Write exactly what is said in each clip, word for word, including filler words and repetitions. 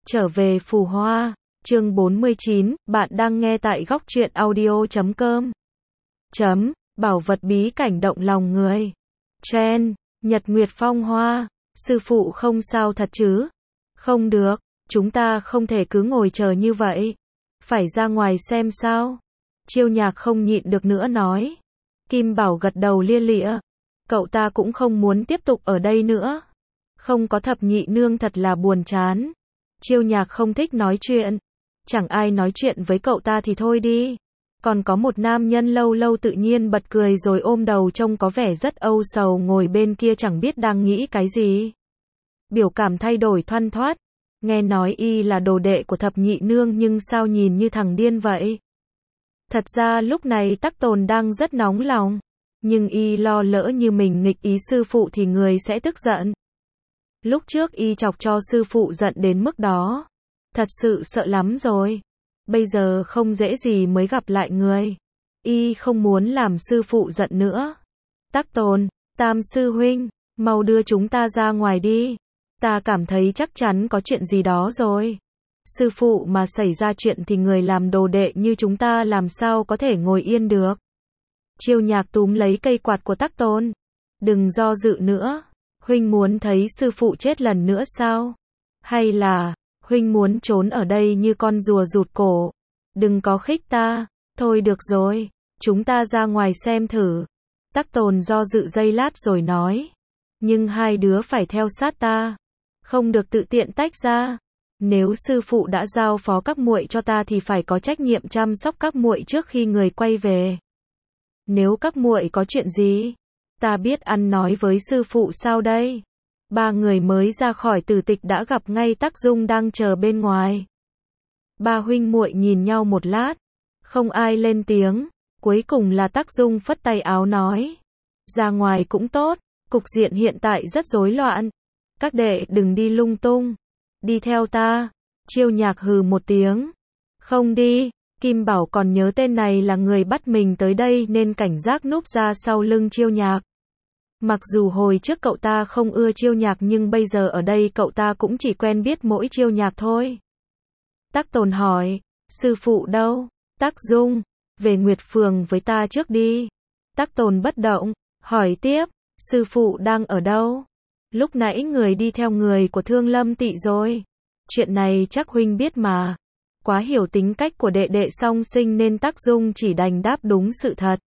Trở về Phù Hoa, chương bốn mươi chín, bạn đang nghe tại góc truyện audio chấm com. Chấm, bảo vật bí cảnh động lòng người. Chen, Nhật Nguyệt Phong Hoa, sư phụ không sao thật chứ? Không được, chúng ta không thể cứ ngồi chờ như vậy. Phải ra ngoài xem sao. Chiêu Nhạc không nhịn được nữa nói. Kim Bảo gật đầu lia lịa. Cậu ta cũng không muốn tiếp tục ở đây nữa. Không có thập nhị nương thật là buồn chán. Chiêu Nhạc không thích nói chuyện. Chẳng ai nói chuyện với cậu ta thì thôi đi. Còn có một nam nhân lâu lâu tự nhiên bật cười rồi ôm đầu trông có vẻ rất âu sầu ngồi bên kia chẳng biết đang nghĩ cái gì. Biểu cảm thay đổi thoăn thoắt. Nghe nói y là đồ đệ của thập nhị nương nhưng sao nhìn như thằng điên vậy. Thật ra lúc này Tắc Tồn đang rất nóng lòng. Nhưng y lo lỡ như mình nghịch ý sư phụ thì người sẽ tức giận. Lúc trước y chọc cho sư phụ giận đến mức đó. Thật sự sợ lắm rồi. Bây giờ không dễ gì mới gặp lại người. Y không muốn làm sư phụ giận nữa. Tắc Tồn, Tam sư huynh, mau đưa chúng ta ra ngoài đi. Ta cảm thấy chắc chắn có chuyện gì đó rồi. Sư phụ mà xảy ra chuyện thì người làm đồ đệ như chúng ta làm sao có thể ngồi yên được. Chiêu Nhạc túm lấy cây quạt của Tắc Tồn. Đừng do dự nữa. Huynh muốn thấy sư phụ chết lần nữa sao? Hay là, huynh muốn trốn ở đây như con rùa rụt cổ? Đừng có khích ta. Thôi được rồi, chúng ta ra ngoài xem thử. Tắc Tồn do dự giây lát rồi nói. Nhưng hai đứa phải theo sát ta. Không được tự tiện tách ra. Nếu sư phụ đã giao phó các muội cho ta thì phải có trách nhiệm chăm sóc các muội trước khi người quay về. Nếu các muội có chuyện gì, ta biết ăn nói với sư phụ sao đây? Ba người mới ra khỏi tử tịch đã gặp ngay Tắc Dung đang chờ bên ngoài. Ba huynh muội nhìn nhau một lát, không ai lên tiếng, cuối cùng là Tắc Dung phất tay áo nói. Ra ngoài cũng tốt, cục diện hiện tại rất rối loạn. Các đệ đừng đi lung tung, đi theo ta. Chiêu Nhạc hừ một tiếng. Không đi. Kim Bảo còn nhớ tên này là người bắt mình tới đây nên cảnh giác núp ra sau lưng Chiêu Nhạc. Mặc dù hồi trước cậu ta không ưa Chiêu Nhạc nhưng bây giờ ở đây cậu ta cũng chỉ quen biết mỗi Chiêu Nhạc thôi. Tắc Tồn hỏi, sư phụ đâu? Tắc Dung, về Nguyệt Phường với ta trước đi. Tắc Tồn bất động, hỏi tiếp, sư phụ đang ở đâu? Lúc nãy người đi theo người của Thương Lâm Tị rồi. Chuyện này chắc huynh biết mà. Quá hiểu tính cách của đệ đệ song sinh nên Tắc Dung chỉ đành đáp đúng sự thật.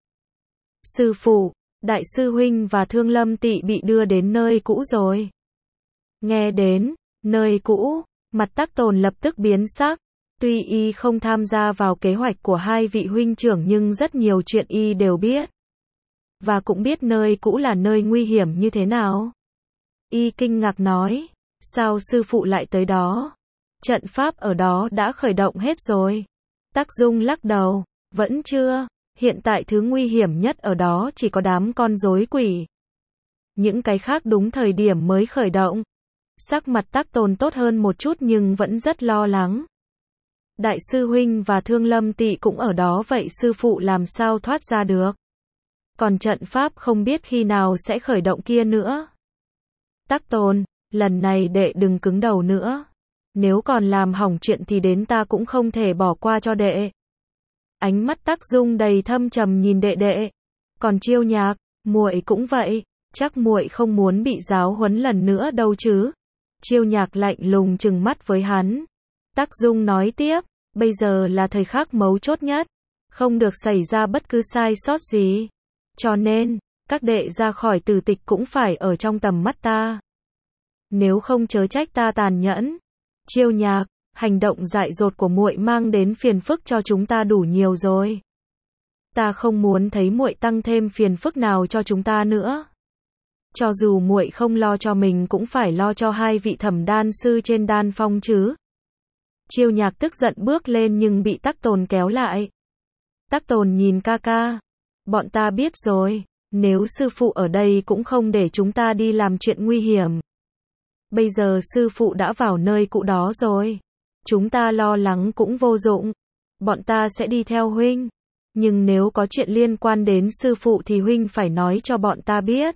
Sư phụ, đại sư huynh và Thương Lâm Tị bị đưa đến nơi cũ rồi. Nghe đến nơi cũ, mặt Tắc Tồn lập tức biến sắc. Tuy y không tham gia vào kế hoạch của hai vị huynh trưởng nhưng rất nhiều chuyện y đều biết. Và cũng biết nơi cũ là nơi nguy hiểm như thế nào. Y kinh ngạc nói, sao sư phụ lại tới đó? Trận pháp ở đó đã khởi động hết rồi. Tắc Dung lắc đầu, vẫn chưa. Hiện tại thứ nguy hiểm nhất ở đó chỉ có đám con rối quỷ. Những cái khác đúng thời điểm mới khởi động. Sắc mặt Tắc Tồn tốt hơn một chút nhưng vẫn rất lo lắng. Đại sư huynh và Thương Lâm Tị cũng ở đó vậy sư phụ làm sao thoát ra được? Còn trận pháp không biết khi nào sẽ khởi động kia nữa. Tắc Tồn, lần này đệ đừng cứng đầu nữa. Nếu còn làm hỏng chuyện thì đến ta cũng không thể bỏ qua cho đệ. Ánh mắt Tắc Dung đầy thâm trầm nhìn đệ đệ. Còn Chiêu Nhạc, muội cũng vậy, chắc muội không muốn bị giáo huấn lần nữa đâu chứ. Chiêu Nhạc lạnh lùng trừng mắt với hắn. Tắc Dung nói tiếp, bây giờ là thời khắc mấu chốt nhất, không được xảy ra bất cứ sai sót gì. Cho nên, các đệ ra khỏi tử tịch cũng phải ở trong tầm mắt ta. Nếu không chớ trách ta tàn nhẫn. Chiêu Nhạc, hành động dại dột của muội mang đến phiền phức cho chúng ta đủ nhiều rồi. Ta không muốn thấy muội tăng thêm phiền phức nào cho chúng ta nữa. Cho dù muội không lo cho mình cũng phải lo cho hai vị thẩm đan sư trên đan phong chứ. Chiêu Nhạc tức giận bước lên nhưng bị Tắc Tồn kéo lại. Tắc Tồn nhìn ca ca. Bọn ta biết rồi, nếu sư phụ ở đây cũng không để chúng ta đi làm chuyện nguy hiểm. Bây giờ sư phụ đã vào nơi cũ đó rồi. Chúng ta lo lắng cũng vô dụng. Bọn ta sẽ đi theo huynh. Nhưng nếu có chuyện liên quan đến sư phụ thì huynh phải nói cho bọn ta biết.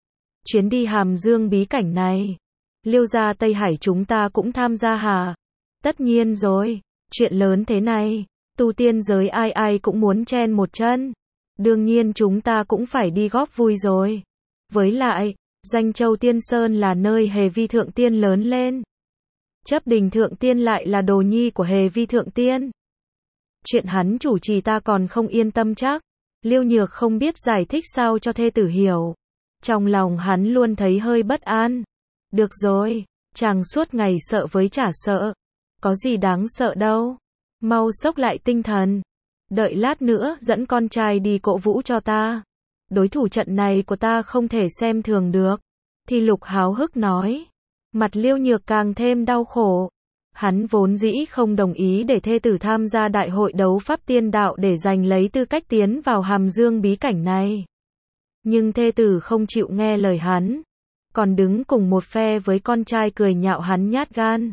Chuyến đi Hàm Dương bí cảnh này, Liêu gia Tây Hải chúng ta cũng tham gia hả? Tất nhiên rồi, chuyện lớn thế này, tu tiên giới ai ai cũng muốn chen một chân. Đương nhiên chúng ta cũng phải đi góp vui rồi. Với lại, Doanh Châu Tiên Sơn là nơi Hề Vi Thượng Tiên lớn lên. Chấp Đình Thượng Tiên lại là đồ nhi của Hề Vi Thượng Tiên. Chuyện hắn chủ trì ta còn không yên tâm chắc. Liêu Nhược không biết giải thích sao cho thê tử hiểu. Trong lòng hắn luôn thấy hơi bất an. Được rồi, chàng suốt ngày sợ với chả sợ. Có gì đáng sợ đâu. Mau xốc lại tinh thần. Đợi lát nữa dẫn con trai đi cổ vũ cho ta. Đối thủ trận này của ta không thể xem thường được. Thì Lục háo hức nói. Mặt Liêu Nhược càng thêm đau khổ. Hắn vốn dĩ không đồng ý để thê tử tham gia đại hội đấu pháp tiên đạo để giành lấy tư cách tiến vào Hàm Dương bí cảnh này. Nhưng thê tử không chịu nghe lời hắn. Còn đứng cùng một phe với con trai cười nhạo hắn nhát gan.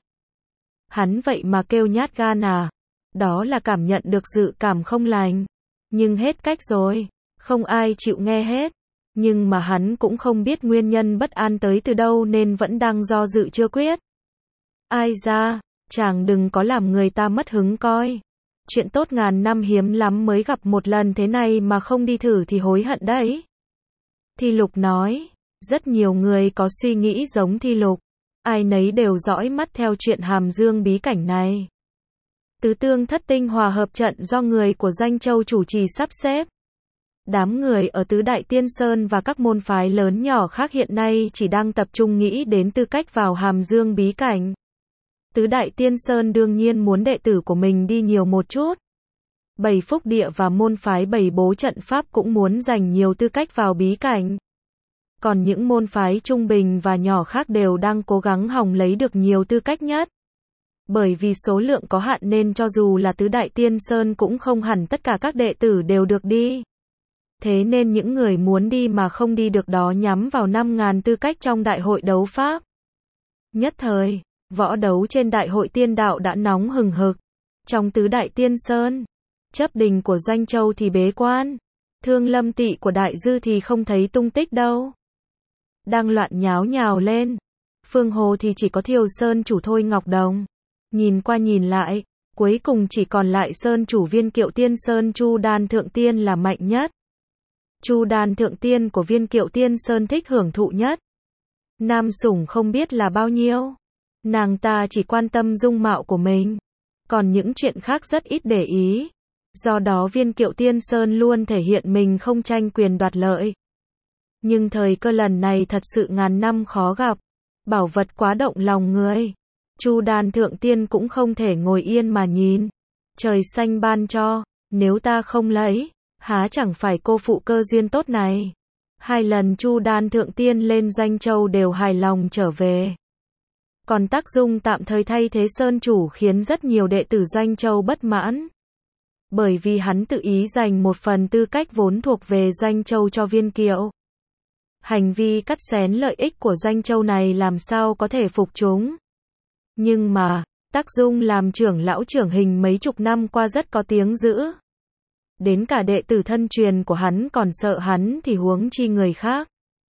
Hắn vậy mà kêu nhát gan à? Đó là cảm nhận được dự cảm không lành. Nhưng hết cách rồi. Không ai chịu nghe hết. Nhưng mà hắn cũng không biết nguyên nhân bất an tới từ đâu nên vẫn đang do dự chưa quyết. Ai ra, chàng đừng có làm người ta mất hứng coi. Chuyện tốt ngàn năm hiếm lắm mới gặp một lần thế này mà không đi thử thì hối hận đấy. Thi Lục nói, rất nhiều người có suy nghĩ giống Thi Lục. Ai nấy đều dõi mắt theo chuyện Hàm Dương bí cảnh này. Tứ tương thất tinh hòa hợp trận do người của Doanh Châu chủ trì sắp xếp. Đám người ở Tứ Đại Tiên Sơn và các môn phái lớn nhỏ khác hiện nay chỉ đang tập trung nghĩ đến tư cách vào Hàm Dương bí cảnh. Tứ Đại Tiên Sơn đương nhiên muốn đệ tử của mình đi nhiều một chút. Bảy Phúc Địa và môn phái Bảy Bố Trận Pháp cũng muốn giành nhiều tư cách vào bí cảnh. Còn những môn phái trung bình và nhỏ khác đều đang cố gắng hòng lấy được nhiều tư cách nhất. Bởi vì số lượng có hạn nên cho dù là Tứ Đại Tiên Sơn cũng không hẳn tất cả các đệ tử đều được đi. Thế nên những người muốn đi mà không đi được đó nhắm vào năm nghìn tư cách trong đại hội đấu pháp. Nhất thời, võ đấu trên đại hội tiên đạo đã nóng hừng hực. Trong Tứ Đại Tiên Sơn, Chấp Đình của Doanh Châu thì bế quan. Thương Lâm Tị của Đại Dư thì không thấy tung tích đâu. Đang loạn nháo nhào lên. Phương Hồ thì chỉ có Thiều Sơn chủ Thôi Ngọc Đồng. Nhìn qua nhìn lại, cuối cùng chỉ còn lại Sơn chủ Viên Kiệu Tiên Sơn Chu Đan Thượng Tiên là mạnh nhất. Chu Đan Thượng Tiên của Viên Kiệu Tiên Sơn thích hưởng thụ nhất. Nam sủng không biết là bao nhiêu. Nàng ta chỉ quan tâm dung mạo của mình. Còn những chuyện khác rất ít để ý. Do đó Viên Kiệu Tiên Sơn luôn thể hiện mình không tranh quyền đoạt lợi. Nhưng thời cơ lần này thật sự ngàn năm khó gặp. Bảo vật quá động lòng người. Chu Đan Thượng Tiên cũng không thể ngồi yên mà nhìn. Trời xanh ban cho, nếu ta không lấy, há chẳng phải cô phụ cơ duyên tốt này. Hai lần Chu Đan Thượng Tiên lên Doanh Châu đều hài lòng trở về. Còn Tắc Dung tạm thời thay thế Sơn chủ khiến rất nhiều đệ tử Doanh Châu bất mãn. Bởi vì hắn tự ý dành một phần tư cách vốn thuộc về Doanh Châu cho Viên Kiệu. Hành vi cắt xén lợi ích của Doanh Châu này làm sao có thể phục chúng. Nhưng mà, Tắc Dung làm trưởng lão trưởng hình mấy chục năm qua rất có tiếng dữ. Đến cả đệ tử thân truyền của hắn còn sợ hắn thì huống chi người khác.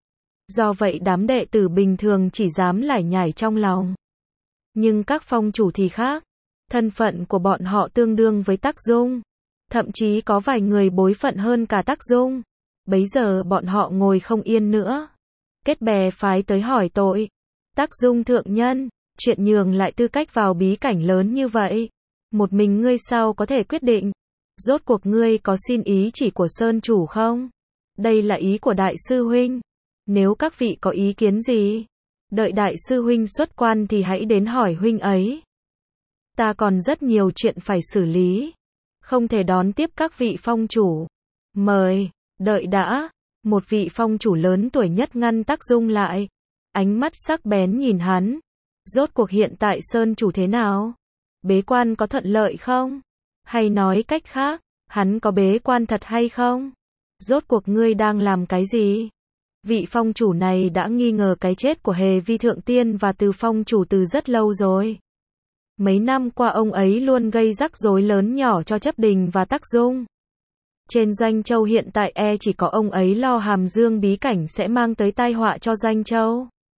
Do vậy đám đệ tử bình thường chỉ dám lải nhải trong lòng. Nhưng các phong chủ thì khác. Thân phận của bọn họ tương đương với Tắc Dung. Thậm chí có vài người bối phận hơn cả Tắc Dung. Bấy giờ bọn họ ngồi không yên nữa. Kết bè phái tới hỏi tội. Tắc Dung thượng nhân, chuyện nhường lại tư cách vào bí cảnh lớn như vậy. Một mình ngươi sao có thể quyết định? Rốt cuộc ngươi có xin ý chỉ của Sơn chủ không? Đây là ý của Đại sư huynh. Nếu các vị có ý kiến gì, đợi Đại sư huynh xuất quan thì hãy đến hỏi huynh ấy. Ta còn rất nhiều chuyện phải xử lý. Không thể đón tiếp các vị phong chủ. Mời, đợi đã. Một vị phong chủ lớn tuổi nhất ngăn Tắc Dung lại. Ánh mắt sắc bén nhìn hắn. Rốt cuộc hiện tại Sơn chủ thế nào? Bế quan có thuận lợi không? Hay nói cách khác, hắn có bế quan thật hay không? Rốt cuộc ngươi đang làm cái gì? Vị phong chủ này đã nghi ngờ cái chết của Hề Vi Thượng Tiên và Từ phong chủ từ rất lâu rồi. Mấy năm qua ông ấy luôn gây rắc rối lớn nhỏ cho Chấp Đình và Tắc Dung. Trên Doanh Châu hiện tại e chỉ có ông ấy lo Hàm Dương bí cảnh sẽ mang tới tai họa cho Doanh Châu.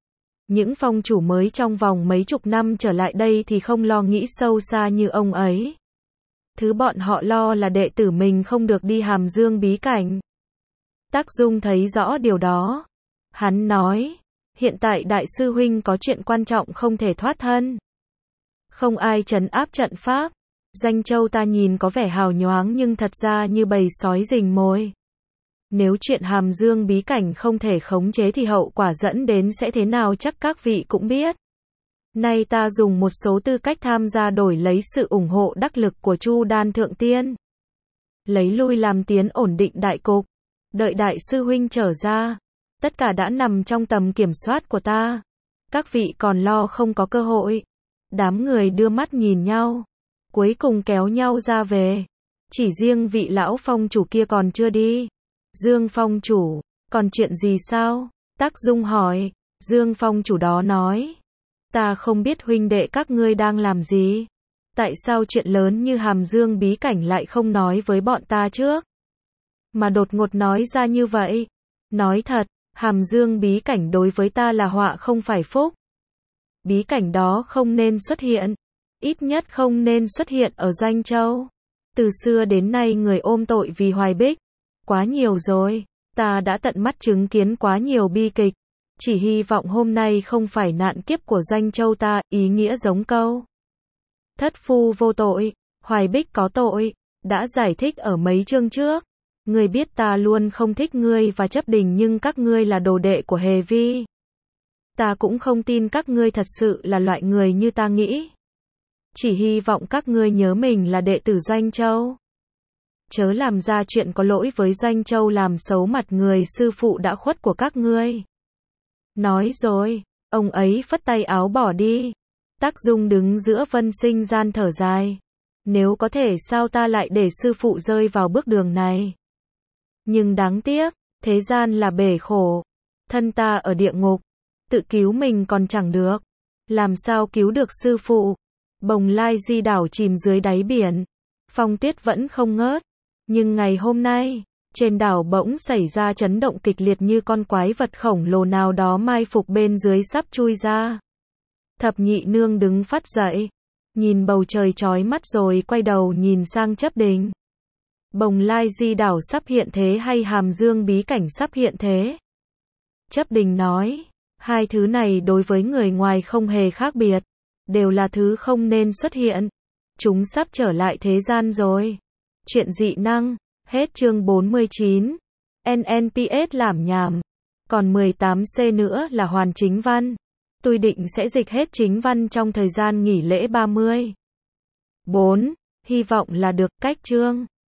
Những phong chủ mới trong vòng mấy chục năm trở lại đây thì không lo nghĩ sâu xa như ông ấy. Thứ bọn họ lo là đệ tử mình không được đi Hàm Dương bí cảnh. Tác Dung thấy rõ điều đó. Hắn nói, hiện tại đại sư huynh có chuyện quan trọng không thể thoát thân. Không ai trấn áp trận pháp. Doanh Châu ta nhìn có vẻ hào nhoáng nhưng thật ra như bầy sói rình mồi. Nếu chuyện Hàm Dương bí cảnh không thể khống chế thì hậu quả dẫn đến sẽ thế nào chắc các vị cũng biết. Nay ta dùng một số tư cách tham gia đổi lấy sự ủng hộ đắc lực của Chu Đan Thượng Tiên. Lấy lui làm tiến ổn định đại cục. Đợi đại sư huynh trở ra. Tất cả đã nằm trong tầm kiểm soát của ta. Các vị còn lo không có cơ hội. Đám người đưa mắt nhìn nhau. Cuối cùng kéo nhau ra về. Chỉ riêng vị lão phong chủ kia còn chưa đi. Dương phong chủ, còn chuyện gì sao? Tác Dung hỏi. Dương phong chủ đó nói. Ta không biết huynh đệ các ngươi đang làm gì. Tại sao chuyện lớn như Hàm Dương bí cảnh lại không nói với bọn ta trước? Mà đột ngột nói ra như vậy. Nói thật, Hàm Dương bí cảnh đối với ta là họa không phải phúc. Bí cảnh đó không nên xuất hiện. Ít nhất không nên xuất hiện ở Doanh Châu. Từ xưa đến nay người ôm tội vì Hoài Bích. Quá nhiều rồi. Ta đã tận mắt chứng kiến quá nhiều bi kịch. Chỉ hy vọng hôm nay không phải nạn kiếp của Doanh Châu ta, ý nghĩa giống câu. Thất phu vô tội, Hoài Bích có tội. Đã giải thích ở mấy chương trước. Ngươi biết ta luôn không thích ngươi và Chấp Đình nhưng các ngươi là đồ đệ của Hề Vi. Ta cũng không tin các ngươi thật sự là loại người như ta nghĩ. Chỉ hy vọng các ngươi nhớ mình là đệ tử Doanh Châu. Chớ làm ra chuyện có lỗi với Doanh Châu làm xấu mặt người sư phụ đã khuất của các ngươi. Nói rồi, ông ấy phất tay áo bỏ đi. Tác Dung đứng giữa Vân Sinh gian thở dài. Nếu có thể sao ta lại để sư phụ rơi vào bước đường này. Nhưng đáng tiếc, thế gian là bể khổ. Thân ta ở địa ngục, tự cứu mình còn chẳng được. Làm sao cứu được sư phụ? Bồng Lai Di đảo chìm dưới đáy biển. Phong tuyết vẫn không ngớt. Nhưng ngày hôm nay, trên đảo bỗng xảy ra chấn động kịch liệt như con quái vật khổng lồ nào đó mai phục bên dưới sắp chui ra. Thập nhị nương đứng phắt dậy. Nhìn bầu trời chói mắt rồi quay đầu nhìn sang Chấp Đình. Bồng Lai Di đảo sắp hiện thế hay Hàm Dương bí cảnh sắp hiện thế? Chấp Đình nói, hai thứ này đối với người ngoài không hề khác biệt. Đều là thứ không nên xuất hiện. Chúng sắp trở lại thế gian rồi. Chuyện dị năng. Hết chương bốn mươi chín. en en pê ét làm nhảm. Còn mười tám C nữa là hoàn chính văn. Tôi định sẽ dịch hết chính văn trong thời gian nghỉ lễ ba mươi. bốn. Hy vọng là được cách chương.